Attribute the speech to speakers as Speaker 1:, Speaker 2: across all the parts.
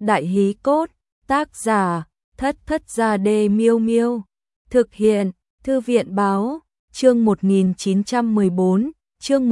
Speaker 1: Đại hí cốt, tác giả, Thất Thất Gia Đê Miêu Miêu. Thực hiện, Thư viện báo, chương 1914, chương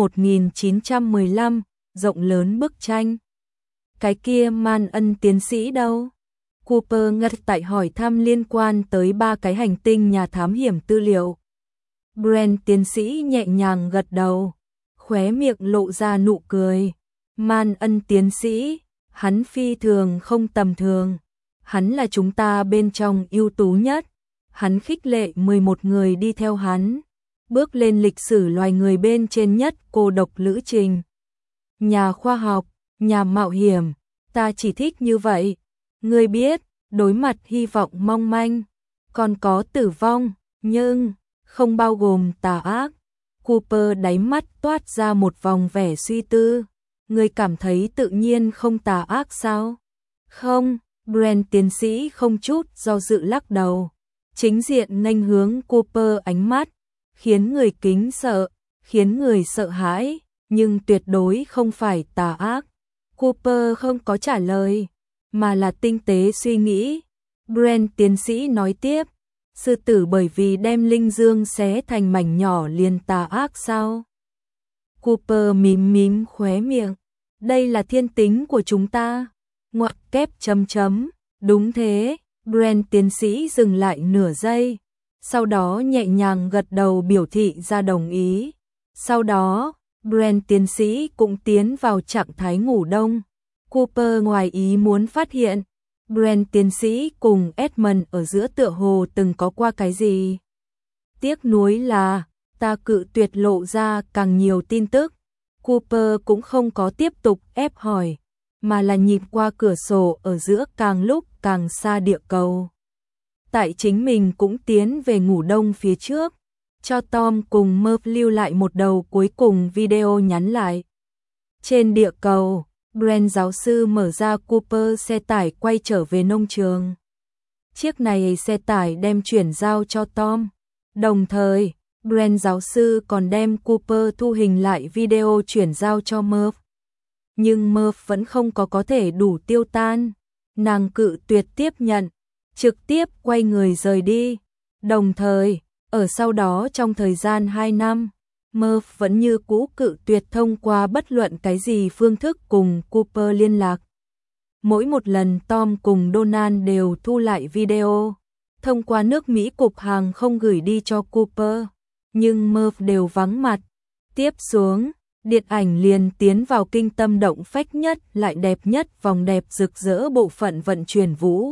Speaker 1: 1915, rộng lớn bức tranh. Cái kia Man Ân tiến sĩ đâu? Cooper ngắt tại hỏi thăm liên quan tới 3 cái hành tinh nhà thám hiểm tư liệu. Brent tiến sĩ nhẹ nhàng gật đầu, khóe miệng lộ ra nụ cười. Man Ân tiến sĩ, hắn phi thường không tầm thường. Hắn là chúng ta bên trong ưu tú nhất. Hắn khích lệ 11 người đi theo hắn, bước lên lịch sử loài người bên trên nhất cô độc lữ trình. Nhà khoa học, nhà mạo hiểm, ta chỉ thích như vậy. Ngươi biết, đối mặt hy vọng mong manh, còn có tử vong, nhưng không bao gồm tà ác. Cooper đáy mắt toát ra một vòng vẻ suy tư. Ngươi cảm thấy tự nhiên không tà ác sao? Không, Brent tiến sĩ không chút do dự lắc đầu. Chính diện nghênh hướng Cooper ánh mắt, khiến người kính sợ, khiến người sợ hãi, nhưng tuyệt đối không phải tà ác. Cooper không có trả lời, mà là tinh tế suy nghĩ. Brent tiến sĩ nói tiếp, sư tử bởi vì đem linh dương xé thành mảnh nhỏ liền tà ác sao? Cooper mím mím khóe miệng, đây là thiên tính của chúng ta. Ngoặc kép chấm chấm, đúng thế. Brent tiến sĩ dừng lại nửa giây, sau đó nhẹ nhàng gật đầu biểu thị ra đồng ý. Sau đó, Brent tiến sĩ cũng tiến vào trạng thái ngủ đông. Cooper ngoài ý muốn phát hiện, Brent tiến sĩ cùng Edmund ở giữa tựa hồ từng có qua cái gì. Tiếc nuối là, ta cự tuyệt lộ ra càng nhiều tin tức. Cooper cũng không có tiếp tục ép hỏi, mà là nhìn qua cửa sổ ở giữa càng lúc càng xa địa cầu. Tại chính mình cũng tiến về ngủ đông phía trước, cho Tom cùng Murph lưu lại một đầu cuối cùng video nhắn lại. Trên địa cầu, Brent giáo sư mở ra Cooper xe tải quay trở về nông trường. Chiếc này xe tải đem chuyển giao cho Tom. Đồng thời, Brent giáo sư còn đem Cooper thu hình lại video chuyển giao cho Murph. Nhưng Murph vẫn không có thể đủ tiêu tan. Nàng cự tuyệt tiếp nhận, trực tiếp quay người rời đi. Đồng thời, ở sau đó trong thời gian 2 năm, Murph vẫn như cũ cự tuyệt thông qua bất luận cái gì phương thức cùng Cooper liên lạc. Mỗi một lần Tom cùng Donald đều thu lại video, thông qua nước Mỹ cục hàng không gửi đi cho Cooper, nhưng Murph đều vắng mặt. Tiếp xuống, điện ảnh liền tiến vào kinh tâm động phách nhất lại đẹp nhất vòng đẹp rực rỡ bộ phận vận chuyển vũ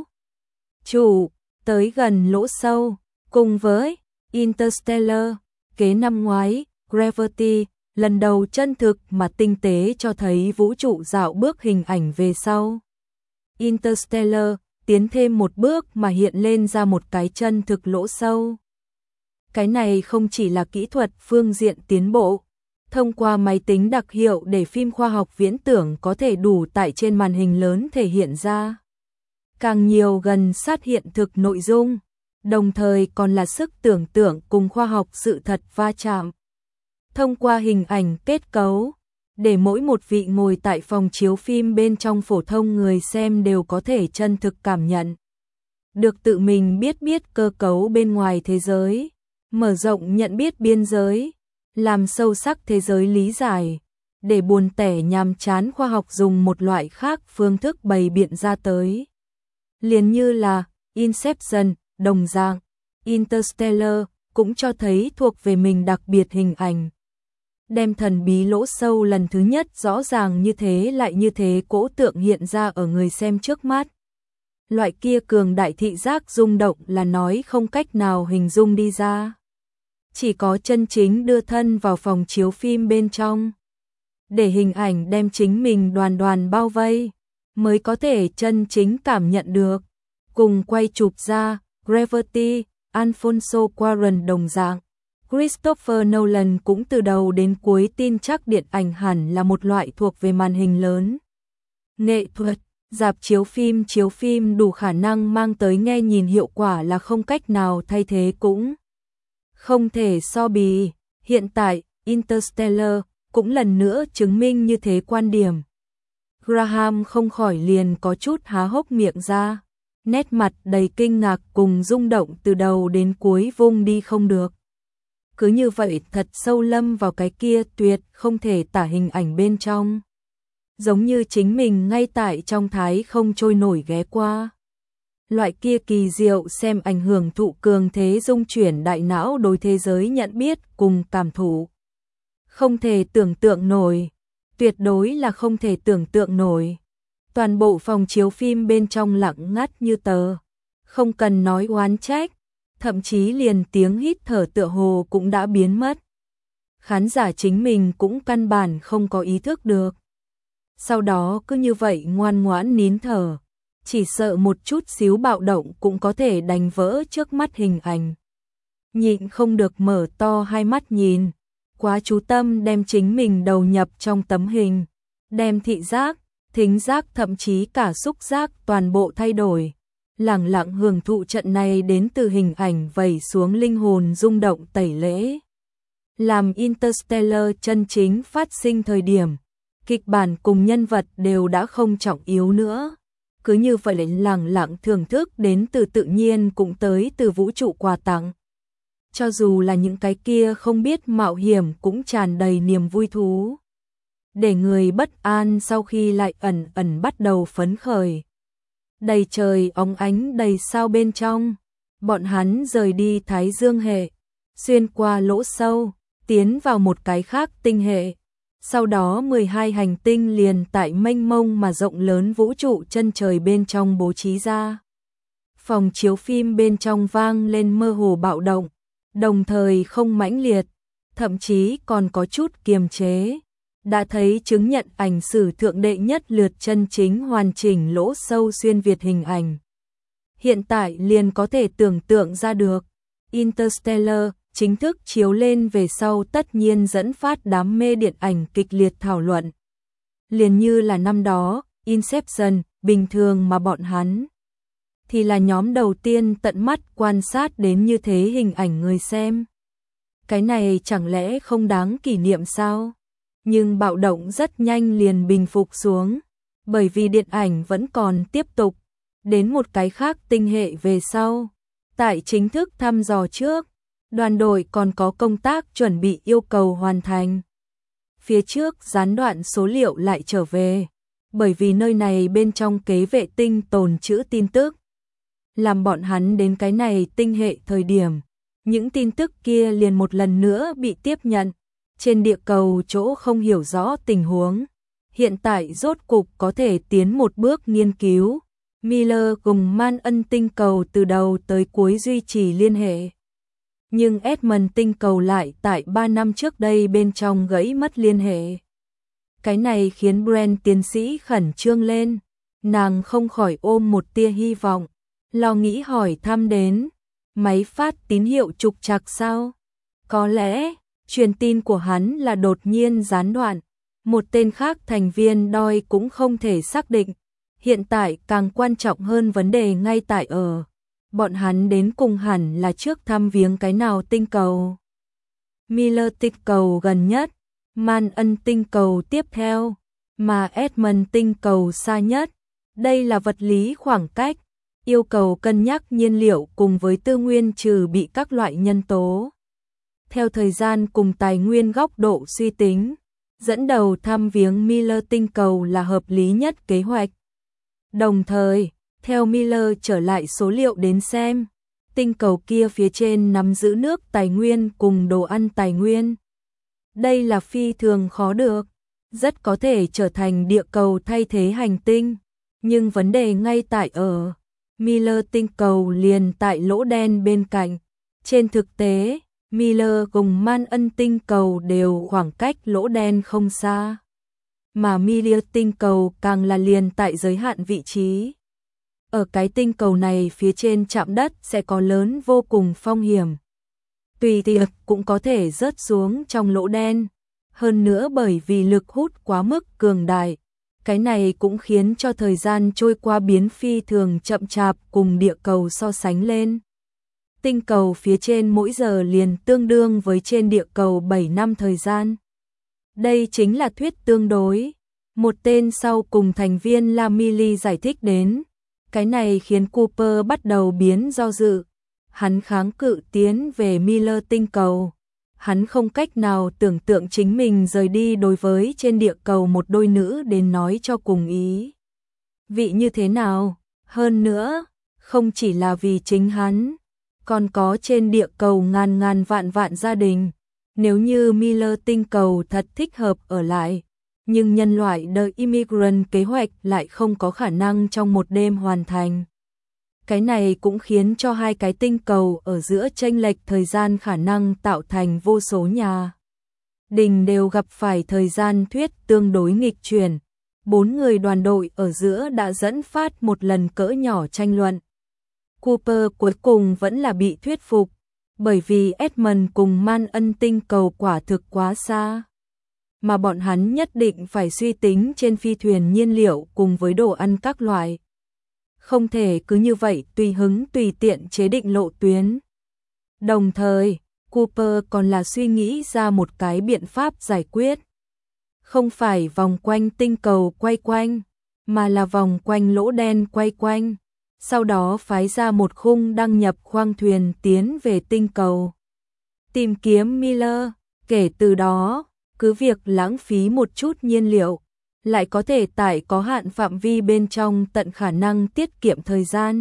Speaker 1: trụ tới gần lỗ sâu, cùng với Interstellar, kế năm ngoái, Gravity, lần đầu chân thực mà tinh tế cho thấy vũ trụ dạo bước hình ảnh về sau. Interstellar tiến thêm một bước mà hiện lên ra một cái chân thực lỗ sâu. Cái này không chỉ là kỹ thuật phương diện tiến bộ, thông qua máy tính đặc hiệu để phim khoa học viễn tưởng có thể đủ tại trên màn hình lớn thể hiện ra càng nhiều gần sát hiện thực nội dung, đồng thời còn là sức tưởng tượng cùng khoa học sự thật va chạm. Thông qua hình ảnh kết cấu, để mỗi một vị ngồi tại phòng chiếu phim bên trong phổ thông người xem đều có thể chân thực cảm nhận được tự mình biết cơ cấu bên ngoài thế giới, mở rộng nhận biết biên giới, làm sâu sắc thế giới lý giải, để buồn tẻ nhàm chán khoa học dùng một loại khác phương thức bày biện ra tới. Liền như là Inception, đồng dạng, Interstellar cũng cho thấy thuộc về mình đặc biệt hình ảnh. Đem thần bí lỗ sâu lần thứ nhất rõ ràng như thế lại như thế cỗ tượng hiện ra ở người xem trước mắt. Loại kia cường đại thị giác rung động là nói không cách nào hình dung đi ra. Chỉ có chân chính đưa thân vào phòng chiếu phim bên trong, để hình ảnh đem chính mình đoàn đoàn bao vây, mới có thể chân chính cảm nhận được. Cùng quay chụp ra Gravity, Alfonso Cuarón đồng dạng, Christopher Nolan cũng từ đầu đến cuối tin chắc điện ảnh hẳn là một loại thuộc về màn hình lớn. Nghệ thuật, rạp chiếu phim đủ khả năng mang tới nghe nhìn hiệu quả là không cách nào thay thế cũng không thể so bì. Hiện tại, Interstellar cũng lần nữa chứng minh như thế quan điểm. Graham không khỏi liền có chút há hốc miệng ra, nét mặt đầy kinh ngạc cùng rung động từ đầu đến cuối vung đi không được. Cứ như vậy thật sâu lâm vào cái kia tuyệt không thể tả hình ảnh bên trong. Giống như chính mình ngay tại trong thái không trôi nổi ghé qua. Loại kia kỳ diệu xem ảnh hưởng thụ cường thế dung chuyển đại não đối thế giới nhận biết cùng cảm thụ. Không thể tưởng tượng nổi, tuyệt đối là không thể tưởng tượng nổi. Toàn bộ phòng chiếu phim bên trong lặng ngắt như tờ, không cần nói oán trách, thậm chí liền tiếng hít thở tựa hồ cũng đã biến mất. Khán giả chính mình cũng căn bản không có ý thức được. Sau đó cứ như vậy ngoan ngoãn nín thở, chỉ sợ một chút xíu bạo động cũng có thể đánh vỡ trước mắt hình ảnh. Nhịn không được mở to hai mắt nhìn, quá chú tâm đem chính mình đầu nhập trong tấm hình, đem thị giác, thính giác thậm chí cả xúc giác toàn bộ thay đổi. Lẳng lặng hưởng thụ trận này đến từ hình ảnh vẩy xuống linh hồn rung động tẩy lễ. Làm Interstellar chân chính phát sinh thời điểm, kịch bản cùng nhân vật đều đã không trọng yếu nữa. Cứ như vậy lại lẳng lặng thưởng thức đến từ tự nhiên cũng tới từ vũ trụ quà tặng. Cho dù là những cái kia không biết mạo hiểm cũng tràn đầy niềm vui thú. Để người bất an sau khi lại ẩn ẩn bắt đầu phấn khởi. Đầy trời óng ánh đầy sao bên trong, bọn hắn rời đi Thái Dương hệ, xuyên qua lỗ sâu, tiến vào một cái khác tinh hệ. Sau đó 12 hành tinh liền tại mênh mông mà rộng lớn vũ trụ chân trời bên trong bố trí ra. Phòng chiếu phim bên trong vang lên mơ hồ bạo động, đồng thời không mãnh liệt, thậm chí còn có chút kiềm chế. Đã thấy chứng nhận ảnh sử thượng đệ nhất lượt chân chính hoàn chỉnh lỗ sâu xuyên việt hình ảnh. Hiện tại liền có thể tưởng tượng ra được, Interstellar chính thức chiếu lên về sau tất nhiên dẫn phát đám mê điện ảnh kịch liệt thảo luận. Liền như là năm đó, Inception, bình thường mà bọn hắn thì là nhóm đầu tiên tận mắt quan sát đến như thế hình ảnh người xem. Cái này chẳng lẽ không đáng kỷ niệm sao? Nhưng bạo động rất nhanh liền bình phục xuống, bởi vì điện ảnh vẫn còn tiếp tục, đến một cái khác tinh hệ về sau. Tại chính thức thăm dò trước, đoàn đội còn có công tác chuẩn bị yêu cầu hoàn thành. Phía trước gián đoạn số liệu lại trở về, bởi vì nơi này bên trong kế vệ tinh tồn trữ tin tức. Làm bọn hắn đến cái này tinh hệ thời điểm, những tin tức kia liền một lần nữa bị tiếp nhận. Trên địa cầu chỗ không hiểu rõ tình huống, hiện tại rốt cục có thể tiến một bước nghiên cứu. Miller cùng Man Ân tinh cầu từ đầu tới cuối duy trì liên hệ. Nhưng Edmund tinh cầu lại tại 3 năm trước đây bên trong gãy mất liên hệ. Cái này khiến Brent tiến sĩ khẩn trương lên, nàng không khỏi ôm một tia hy vọng, lo nghĩ hỏi thăm đến, máy phát tín hiệu trục trặc sao? Có lẽ truyền tin của hắn là đột nhiên gián đoạn, một tên khác thành viên DOI cũng không thể xác định. Hiện tại càng quan trọng hơn vấn đề ngay tại ở, bọn hắn đến cùng hẳn là trước thăm viếng cái nào tinh cầu. Miller tinh cầu gần nhất, Man Ân tinh cầu tiếp theo, mà Edmund tinh cầu xa nhất. Đây là vật lý khoảng cách, yêu cầu cân nhắc nhiên liệu cùng với tư nguyên trừ bị các loại nhân tố. Theo thời gian cùng tài nguyên góc độ suy tính, dẫn đầu thăm viếng Miller tinh cầu là hợp lý nhất kế hoạch. Đồng thời, theo Miller trở lại số liệu đến xem, tinh cầu kia phía trên nắm giữ nước tài nguyên cùng đồ ăn tài nguyên. Đây là phi thường khó được, rất có thể trở thành địa cầu thay thế hành tinh. Nhưng vấn đề ngay tại ở, Miller tinh cầu liền tại lỗ đen bên cạnh. Trên thực tế, Miller cùng Man Ân tinh cầu đều khoảng cách lỗ đen không xa. Mà Miller tinh cầu càng là liền tại giới hạn vị trí. Ở cái tinh cầu này phía trên chạm đất sẽ có lớn vô cùng phong hiểm. Tùy tiệc cũng có thể rớt xuống trong lỗ đen. Hơn nữa bởi vì lực hút quá mức cường đại, cái này cũng khiến cho thời gian trôi qua biến phi thường chậm chạp cùng địa cầu so sánh lên. Tinh cầu phía trên mỗi giờ liền tương đương với trên địa cầu 7 năm thời gian. Đây chính là thuyết tương đối. Một tên sau cùng thành viên Lamily giải thích đến. Cái này khiến Cooper bắt đầu biến do dự. Hắn kháng cự tiến về Miller tinh cầu. Hắn không cách nào tưởng tượng chính mình rời đi đối với trên địa cầu một đôi nữ đến nói cho cùng ý. Vị như thế nào? Hơn nữa, không chỉ là vì chính hắn, còn có trên địa cầu ngàn ngàn vạn vạn gia đình. Nếu như Miller tinh cầu thật thích hợp ở lại, nhưng nhân loại The Immigrant kế hoạch lại không có khả năng trong một đêm hoàn thành. Cái này cũng khiến cho hai cái tinh cầu ở giữa chênh lệch thời gian khả năng tạo thành vô số nhà đình đều gặp phải thời gian thuyết tương đối nghịch chuyển. 4 người đoàn đội ở giữa đã dẫn phát một lần cỡ nhỏ tranh luận. Cooper cuối cùng vẫn là bị thuyết phục, bởi vì Edmund cùng Man Ân tinh cầu quả thực quá xa, mà bọn hắn nhất định phải suy tính trên phi thuyền nhiên liệu cùng với đồ ăn các loại. Không thể cứ như vậy tùy hứng tùy tiện chế định lộ tuyến. Đồng thời, Cooper còn là suy nghĩ ra một cái biện pháp giải quyết. Không phải vòng quanh tinh cầu quay quanh, mà là vòng quanh lỗ đen quay quanh. Sau đó phái ra một khung đăng nhập khoang thuyền tiến về tinh cầu. Tìm kiếm Miller, kể từ đó, cứ việc lãng phí một chút nhiên liệu, lại có thể tại có hạn phạm vi bên trong tận khả năng tiết kiệm thời gian.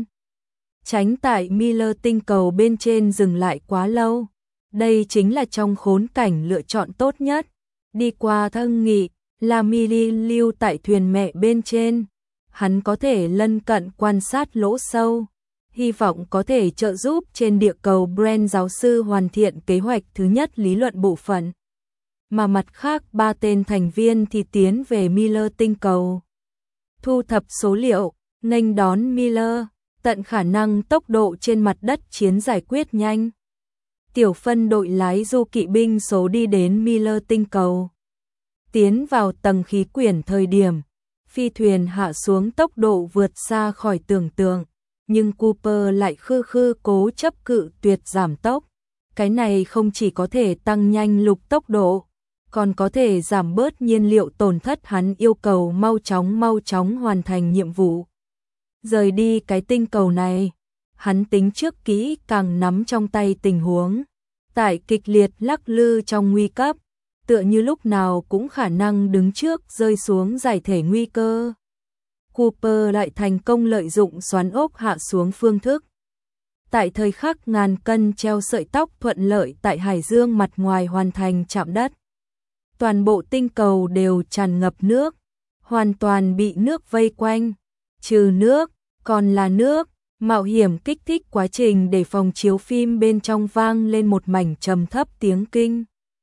Speaker 1: Tránh tại Miller tinh cầu bên trên dừng lại quá lâu. Đây chính là trong khốn cảnh lựa chọn tốt nhất. Đi qua thân nghị, Lamily lưu tại thuyền mẹ bên trên. Hắn có thể lân cận quan sát lỗ sâu, hy vọng có thể trợ giúp trên địa cầu Brent giáo sư hoàn thiện kế hoạch thứ nhất lý luận bộ phận. Mà mặt khác 3 tên thành viên thì tiến về Miller tinh cầu. Thu thập số liệu, nghênh đón Miller, tận khả năng tốc độ trên mặt đất chiến giải quyết nhanh. Tiểu phân đội lái du kỵ binh số đi đến Miller tinh cầu. Tiến vào tầng khí quyển thời điểm, phi thuyền hạ xuống tốc độ vượt xa khỏi tưởng tượng, nhưng Cooper lại khư cố chấp cự tuyệt giảm tốc. Cái này không chỉ có thể tăng nhanh lục tốc độ, còn có thể giảm bớt nhiên liệu tổn thất. Hắn yêu cầu mau chóng hoàn thành nhiệm vụ. Rời đi cái tinh cầu này, hắn tính trước kỹ càng nắm trong tay tình huống. Tại kịch liệt lắc lư trong nguy cấp, tựa như lúc nào cũng khả năng đứng trước rơi xuống giải thể nguy cơ. Cooper lại thành công lợi dụng xoắn ốc hạ xuống phương thức. Tại thời khắc ngàn cân treo sợi tóc thuận lợi tại hải dương mặt ngoài hoàn thành chạm đất. Toàn bộ tinh cầu đều tràn ngập nước, hoàn toàn bị nước vây quanh. Trừ nước, còn là nước. Mạo hiểm kích thích quá trình để phòng chiếu phim bên trong vang lên một mảnh trầm thấp tiếng kinh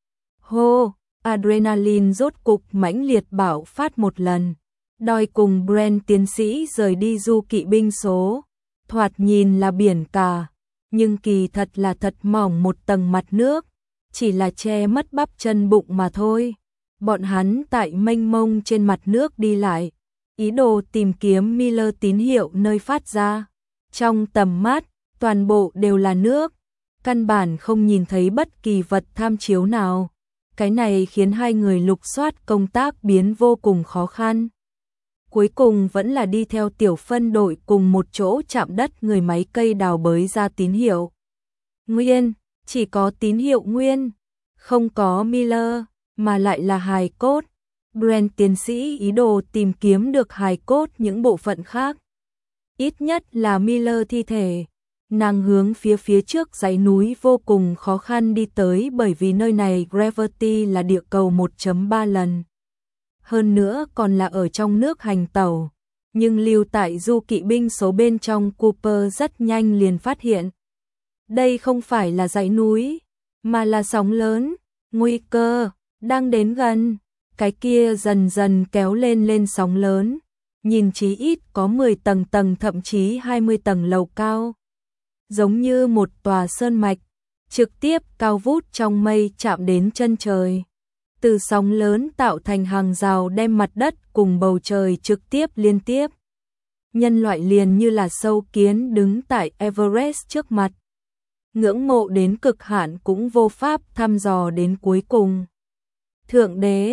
Speaker 1: hô. Adrenaline rốt cục mãnh liệt bạo phát một lần, đòi cùng Brent tiến sĩ rời đi du kỵ binh số. Thoạt nhìn là biển cả, nhưng kỳ thật là thật mỏng một tầng mặt nước, chỉ là che mất bắp chân bụng mà thôi. Bọn hắn tại mênh mông trên mặt nước đi lại, ý đồ tìm kiếm Miller tín hiệu nơi phát ra. Trong tầm mắt, toàn bộ đều là nước, căn bản không nhìn thấy bất kỳ vật tham chiếu nào. Cái này khiến hai người lục soát công tác biến vô cùng khó khăn. Cuối cùng vẫn là đi theo tiểu phân đội cùng một chỗ chạm đất người máy cây đào bới ra tín hiệu. Nguyên, chỉ có tín hiệu nguyên, không có Miller, mà lại là hài cốt. Brent tiến sĩ ý đồ tìm kiếm được hài cốt những bộ phận khác. Ít nhất là Miller thi thể. Nàng hướng phía trước dãy núi vô cùng khó khăn đi tới, bởi vì nơi này gravity là địa cầu 1.3 lần. Hơn nữa còn là ở trong nước hành tẩu. Nhưng lưu tại du kỵ binh số bên trong Cooper rất nhanh liền phát hiện. Đây không phải là dãy núi, mà là sóng lớn. Nguy cơ đang đến gần. Cái kia dần dần kéo lên sóng lớn. Nhìn chí ít có 10 tầng thậm chí 20 tầng lầu cao. Giống như một tòa sơn mạch, trực tiếp cao vút trong mây chạm đến chân trời. Từ sóng lớn tạo thành hàng rào đem mặt đất cùng bầu trời trực tiếp liên tiếp. Nhân loại liền như là sâu kiến đứng tại Everest trước mặt. Ngưỡng mộ đến cực hạn cũng vô pháp thăm dò đến cuối cùng. Thượng đế,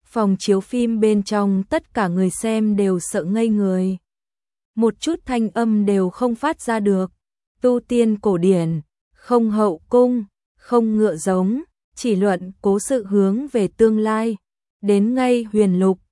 Speaker 1: Phòng chiếu phim bên trong tất cả người xem đều sợ ngây người. Một chút thanh âm đều không phát ra được. Tu tiên cổ điển, không hậu cung, không ngựa giống, chỉ luận cố sự hướng về tương lai. Đến ngay huyền lục,